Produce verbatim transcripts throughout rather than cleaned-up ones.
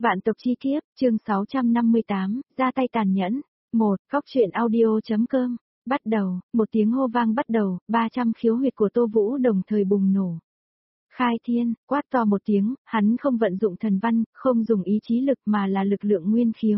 Vạn tộc chi kiếp, chương sáu trăm năm mươi tám, ra tay tàn nhẫn. một. Góc truyện audio.com. Bắt đầu, một tiếng hô vang bắt đầu, ba trăm khiếu huyệt của Tô Vũ đồng thời bùng nổ. Khai thiên, quát to một tiếng, hắn không vận dụng thần văn, không dùng ý chí lực mà là lực lượng nguyên khiếu.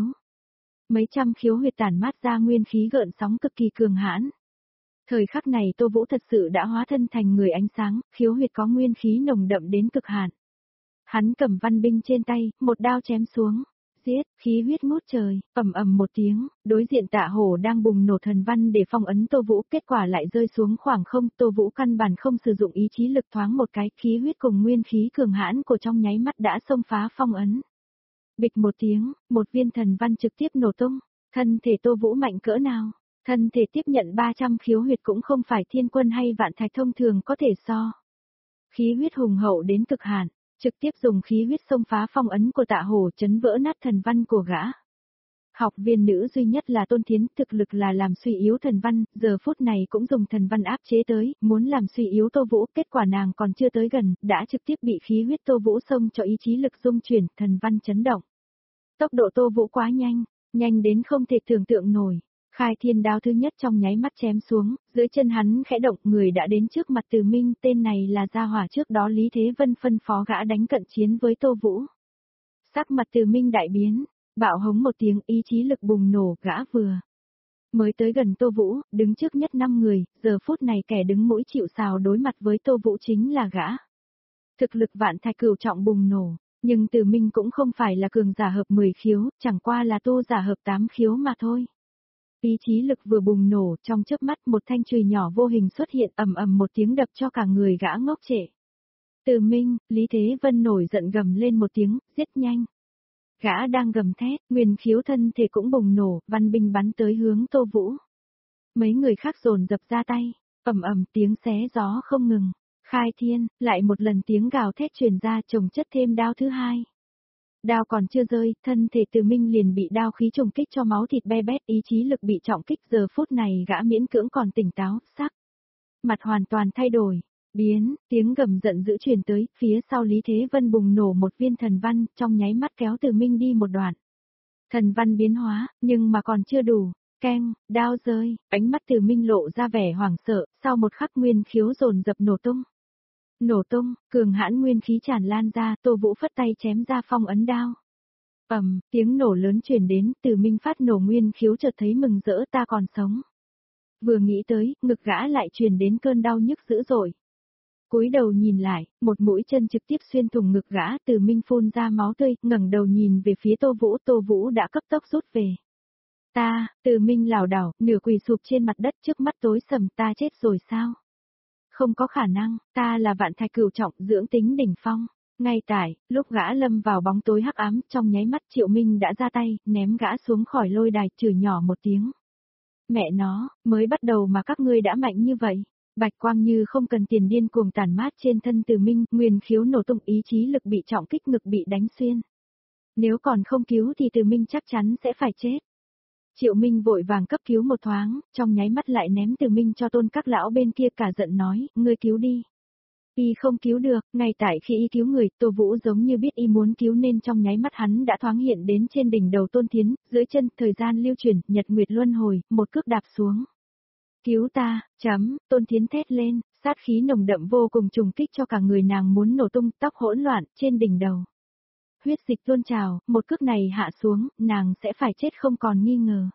Mấy trăm khiếu huyệt tản mát ra nguyên khí gợn sóng cực kỳ cường hãn. Thời khắc này Tô Vũ thật sự đã hóa thân thành người ánh sáng, khiếu huyệt có nguyên khí nồng đậm đến cực hạn. Hắn cầm văn binh trên tay, một đao chém xuống. Giết, khí huyết ngút trời, ầm ầm một tiếng, đối diện Tạ Hổ đang bùng nổ thần văn để phong ấn Tô Vũ, kết quả lại rơi xuống khoảng không, Tô Vũ căn bản không sử dụng ý chí lực, thoáng một cái, khí huyết cùng nguyên khí cường hãn của trong nháy mắt đã xông phá phong ấn. Bịch một tiếng, một viên thần văn trực tiếp nổ tung, thân thể Tô Vũ mạnh cỡ nào, thân thể tiếp nhận ba trăm khiếu huyệt cũng không phải thiên quân hay vạn thạch thông thường có thể so. Khí huyết hùng hậu đến cực hạn. Trực tiếp dùng khí huyết xông phá phong ấn của Tạ Hổ, chấn vỡ nát thần văn của gã. Học viên nữ duy nhất là Tôn Thiến, thực lực là làm suy yếu thần văn, giờ phút này cũng dùng thần văn áp chế tới, muốn làm suy yếu Tô Vũ, kết quả nàng còn chưa tới gần, đã trực tiếp bị khí huyết Tô Vũ xông cho ý chí lực dung chuyển, thần văn chấn động. Tốc độ Tô Vũ quá nhanh, nhanh đến không thể tưởng tượng nổi. Khai thiên đao thứ nhất trong nháy mắt chém xuống, dưới chân hắn khẽ động, người đã đến trước mặt Từ Minh, tên này là gia hỏa trước đó Lý Thế Vân phân phó gã đánh cận chiến với Tô Vũ. Sắc mặt Từ Minh đại biến, bạo hống một tiếng, ý chí lực bùng nổ, gã vừa mới tới gần Tô Vũ, đứng trước nhất năm người, giờ phút này kẻ đứng mũi chịu sào đối mặt với Tô Vũ chính là gã. Thực lực vạn thạch cửu trọng bùng nổ, nhưng Từ Minh cũng không phải là cường giả hợp mười khiếu, chẳng qua là tu giả hợp tám khiếu mà thôi. Ý chí lực vừa bùng nổ, trong chớp mắt một thanh chùy nhỏ vô hình xuất hiện, ầm ầm một tiếng đập cho cả người gã ngốc trệ. Từ Minh, Lý Thế Vân nổi giận gầm lên một tiếng, giết nhanh. Gã đang gầm thét, nguyên khiếu thân thể cũng bùng nổ, văn binh bắn tới hướng Tô Vũ. Mấy người khác dồn dập ra tay, ầm ầm tiếng xé gió không ngừng. Khai thiên, lại một lần tiếng gào thét truyền ra, chồng chất thêm đao thứ hai. Đao còn chưa rơi, thân thể Từ Minh liền bị đao khí trùng kích cho máu thịt be bét, ý chí lực bị trọng kích, giờ phút này gã miễn cưỡng còn tỉnh táo, sắc mặt hoàn toàn thay đổi, biến, tiếng gầm giận dữ truyền tới, phía sau Lý Thế Vân bùng nổ một viên thần văn, trong nháy mắt kéo Từ Minh đi một đoạn. Thần văn biến hóa, nhưng mà còn chưa đủ, keng, đao rơi, ánh mắt Từ Minh lộ ra vẻ hoảng sợ, sau một khắc nguyên khiếu dồn dập nổ tung. Nổ tung, cường hãn nguyên khí tràn lan ra, Tô Vũ phất tay chém ra phong ấn đao. Ầm, tiếng nổ lớn truyền đến, Từ Minh phát nổ nguyên khiếu chợt thấy mừng rỡ, ta còn sống. Vừa nghĩ tới, ngực gã lại truyền đến cơn đau nhức dữ dội. Cúi đầu nhìn lại, một mũi chân trực tiếp xuyên thủng ngực gã, Từ Minh phun ra máu tươi, ngẩng đầu nhìn về phía Tô Vũ, Tô Vũ đã cấp tốc rút về. Ta, Từ Minh lảo đảo, nửa quỳ sụp trên mặt đất, trước mắt tối sầm, ta chết rồi sao? Không có khả năng, ta là vạn thạch cửu trọng, dưỡng tính đỉnh phong. Ngay tại, lúc gã lâm vào bóng tối hắc ám, trong nháy mắt Triệu Minh đã ra tay, ném gã xuống khỏi lôi đài, chửi nhỏ một tiếng. Mẹ nó, mới bắt đầu mà các ngươi đã mạnh như vậy. Bạch quang như không cần tiền điên cuồng tản mát trên thân Từ Minh, nguyên khiếu nổ tung, ý chí lực bị trọng kích, ngực bị đánh xuyên. Nếu còn không cứu thì Từ Minh chắc chắn sẽ phải chết. Triệu Minh vội vàng cấp cứu một thoáng, trong nháy mắt lại ném Từ Minh cho Tôn các lão bên kia, cả giận nói, ngươi cứu đi. Y không cứu được, ngay tại khi y cứu người, Tô Vũ giống như biết y muốn cứu nên trong nháy mắt hắn đã thoáng hiện đến trên đỉnh đầu Tôn Thiến, dưới chân, thời gian lưu chuyển, nhật nguyệt luân hồi, một cước đạp xuống. Cứu ta, chấm, Tôn Thiến thét lên, sát khí nồng đậm vô cùng trùng kích cho cả người nàng muốn nổ tung, tóc hỗn loạn, trên đỉnh đầu. Huyết dịch tuôn trào, một cước này hạ xuống, nàng sẽ phải chết không còn nghi ngờ.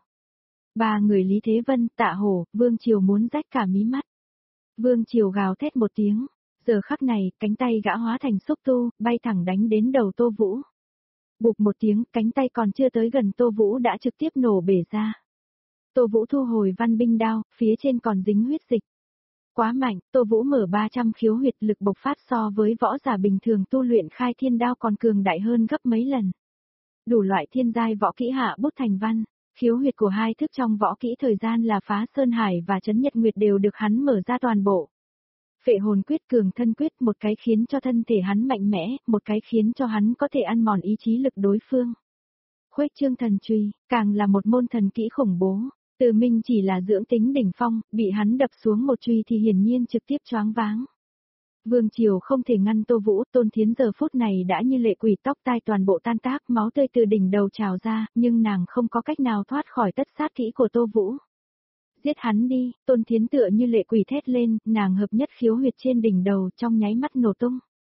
Ba người Lý Thế Vân, Tạ Hổ, Vương Triều muốn rách cả mí mắt. Vương Triều gào thét một tiếng, giờ khắc này, cánh tay gã hóa thành xúc tu, bay thẳng đánh đến đầu Tô Vũ. Bụp một tiếng, cánh tay còn chưa tới gần Tô Vũ đã trực tiếp nổ bể ra. Tô Vũ thu hồi văn binh đao, phía trên còn dính huyết dịch. Quá mạnh, Tô Vũ mở ba trăm khiếu huyệt, lực bộc phát so với võ giả bình thường tu luyện khai thiên đao còn cường đại hơn gấp mấy lần. Đủ loại thiên giai võ kỹ hạ bút thành văn, khiếu huyệt của hai thức trong võ kỹ thời gian là Phá Sơn Hải và Trấn Nhật Nguyệt đều được hắn mở ra toàn bộ. Phệ hồn quyết, cường thân quyết, một cái khiến cho thân thể hắn mạnh mẽ, một cái khiến cho hắn có thể ăn mòn ý chí lực đối phương. Khuếch trương thần chùy, càng là một môn thần kỹ khủng bố. Từ Minh chỉ là dưỡng tính đỉnh phong, bị hắn đập xuống một chùy thì hiển nhiên trực tiếp choáng váng. Vương Triều không thể ngăn Tô Vũ, Tôn Thiến giờ phút này đã như lệ quỷ, tóc tai toàn bộ tan tác, máu tươi từ đỉnh đầu trào ra, nhưng nàng không có cách nào thoát khỏi tất sát kỹ của Tô Vũ. Giết hắn đi, Tôn Thiến tựa như lệ quỷ thét lên, nàng hợp nhất khiếu huyệt trên đỉnh đầu trong nháy mắt nổ tung.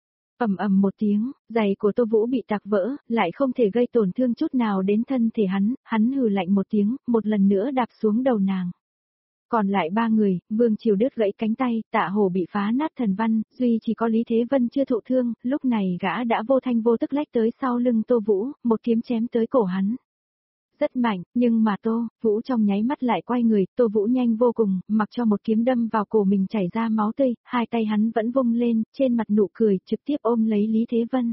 Ầm ầm một tiếng, giày của Tô Vũ bị tạc vỡ, lại không thể gây tổn thương chút nào đến thân thể hắn, hắn hừ lạnh một tiếng, một lần nữa đạp xuống đầu nàng. Còn lại ba người, Vương Triều đứt gãy cánh tay, Tạ Hổ bị phá nát thần văn, duy chỉ có Lý Thế Vân chưa thụ thương, lúc này gã đã vô thanh vô tức lách tới sau lưng Tô Vũ, một kiếm chém tới cổ hắn. Rất mạnh, nhưng mà Tô Vũ trong nháy mắt lại quay người, Tô Vũ nhanh vô cùng, mặc cho một kiếm đâm vào cổ mình chảy ra máu tươi, hai tay hắn vẫn vung lên, trên mặt nụ cười, trực tiếp ôm lấy Lý Thế Vân.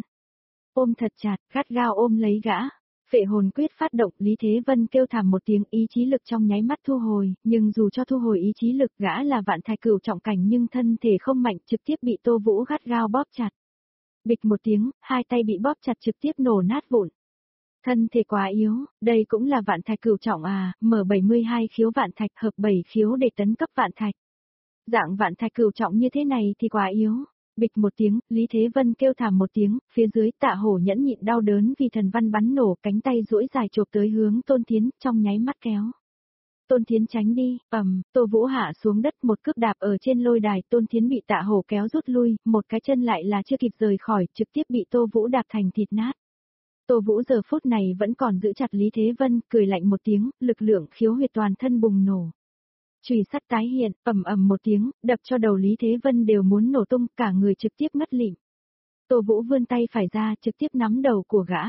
Ôm thật chặt, gắt gao ôm lấy gã. Phệ hồn quyết phát động, Lý Thế Vân kêu thảm một tiếng, ý chí lực trong nháy mắt thu hồi, nhưng dù cho thu hồi ý chí lực, gã là vạn thạch cửu trọng cảnh nhưng thân thể không mạnh, trực tiếp bị Tô Vũ gắt gao bóp chặt. Bịch một tiếng, hai tay bị bóp chặt trực tiếp nổ nát vụn. Thân thể quá yếu, đây cũng là vạn thạch cửu trọng à, mở bảy mươi hai khiếu vạn thạch, hợp bảy khiếu để tấn cấp vạn thạch. Dạng vạn thạch cửu trọng như thế này thì quá yếu. Bịch một tiếng, Lý Thế Vân kêu thảm một tiếng, phía dưới Tạ Hổ nhẫn nhịn đau đớn vì thần văn bắn nổ, cánh tay duỗi dài chộp tới hướng Tôn Thiến, trong nháy mắt kéo. Tôn Thiến tránh đi, ầm, Tô Vũ hạ xuống đất, một cước đạp ở trên lôi đài, Tôn Thiến bị Tạ Hổ kéo rút lui, một cái chân lại là chưa kịp rời khỏi, trực tiếp bị Tô Vũ đạp thành thịt nát. Tô Vũ giờ phút này vẫn còn giữ chặt Lý Thế Vân, cười lạnh một tiếng, lực lượng khiếu huyệt toàn thân bùng nổ. Chùy sắt tái hiện, ầm ầm một tiếng, đập cho đầu Lý Thế Vân đều muốn nổ tung, cả người trực tiếp ngất lịm. Tô Vũ vươn tay phải ra, trực tiếp nắm đầu của gã.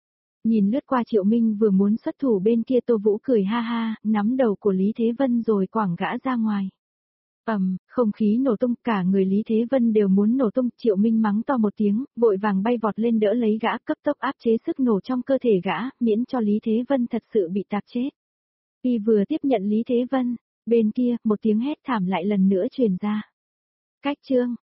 Nhìn lướt qua Triệu Minh vừa muốn xuất thủ bên kia, Tô Vũ cười ha ha, nắm đầu của Lý Thế Vân rồi quẳng gã ra ngoài. Ầm, không khí nổ tung, cả người Lý Thế Vân đều muốn nổ tung, Triệu Minh mắng to một tiếng, vội vàng bay vọt lên đỡ lấy gã, cấp tốc áp chế sức nổ trong cơ thể gã, miễn cho Lý Thế Vân thật sự bị tạc chết. Y vừa tiếp nhận Lý Thế Vân, bên kia, một tiếng hét thảm lại lần nữa truyền ra. Cách chương